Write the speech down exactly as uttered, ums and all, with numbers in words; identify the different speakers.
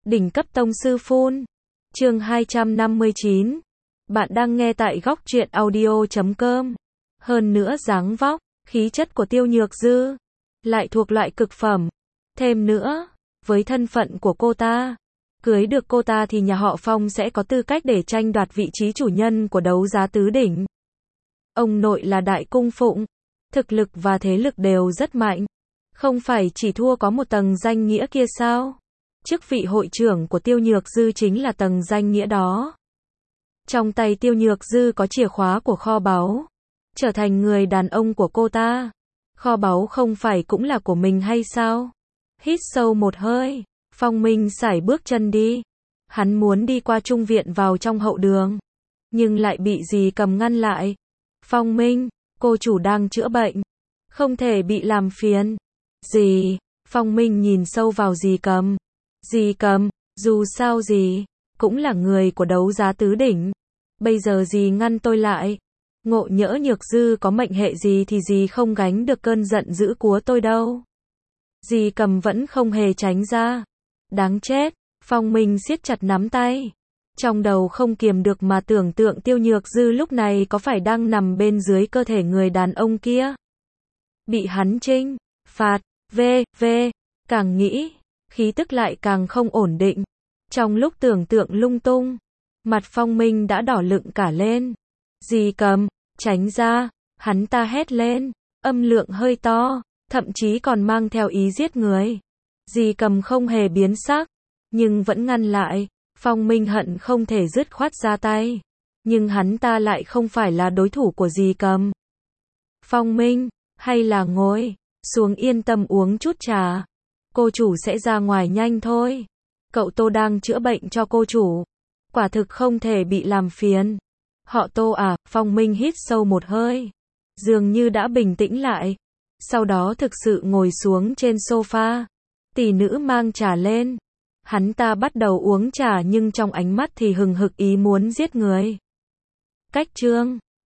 Speaker 1: Đỉnh cấp tông sư phun. Chương hai trăm năm mươi chín. Bạn đang nghe tại góc truyện audio chấm com. Hơn nữa dáng vóc, khí chất của Tiêu Nhược Dư lại thuộc loại cực phẩm. Thêm nữa, với thân phận của cô ta, cưới được cô ta thì nhà họ Phong sẽ có tư cách để tranh đoạt vị trí chủ nhân của đấu giá tứ đỉnh. Ông nội là đại cung phụng, thực lực và thế lực đều rất mạnh. Không phải chỉ thua có một tầng danh nghĩa kia sao? Chức vị hội trưởng của Tiêu Nhược Dư chính là tầng danh nghĩa đó. Trong tay Tiêu Nhược Dư có chìa khóa của kho báu. Trở thành người đàn ông của cô ta. Kho báu không phải cũng là của mình hay sao? Hít sâu một hơi, Phong Minh sải bước chân đi. Hắn muốn đi qua trung viện vào trong hậu đường, nhưng lại bị dì Cầm ngăn lại. Phong Minh, cô chủ đang chữa bệnh, không thể bị làm phiền. Dì, Phong Minh nhìn sâu vào dì Cầm. Dì Cầm, dù sao dì cũng là người của đấu giá tứ đỉnh. Bây giờ dì ngăn tôi lại. Ngộ nhỡ Nhược Dư có mệnh hệ gì thì dì không gánh được cơn giận dữ của tôi đâu. Dì Cầm vẫn không hề tránh ra. Đáng chết, Phong Minh siết chặt nắm tay. Trong đầu không kiềm được mà tưởng tượng Tiêu Nhược Dư lúc này có phải đang nằm bên dưới cơ thể người đàn ông kia. Bị hắn trinh phạt, vê, vê, càng nghĩ, khí tức lại càng không ổn định. Trong lúc tưởng tượng lung tung, mặt Phong Minh đã đỏ lựng cả lên. Dì Cầm, tránh ra, hắn ta hét lên, âm lượng hơi to, thậm chí còn mang theo ý giết người. Dì Cầm không hề biến sắc, nhưng vẫn ngăn lại. Phong Minh hận không thể dứt khoát ra tay, nhưng hắn ta lại không phải là đối thủ của dì Cầm. Phong Minh, hay là ngồi xuống yên tâm uống chút trà. Cô chủ sẽ ra ngoài nhanh thôi. Cậu Tô đang chữa bệnh cho cô chủ, quả thực không thể bị làm phiền. Họ Tô à? Phong Minh hít sâu một hơi, dường như đã bình tĩnh lại. Sau đó thực sự ngồi xuống trên sofa. Tỷ nữ mang trà lên. Hắn ta bắt đầu uống trà nhưng trong ánh mắt thì hừng hực ý muốn giết người. Cách chương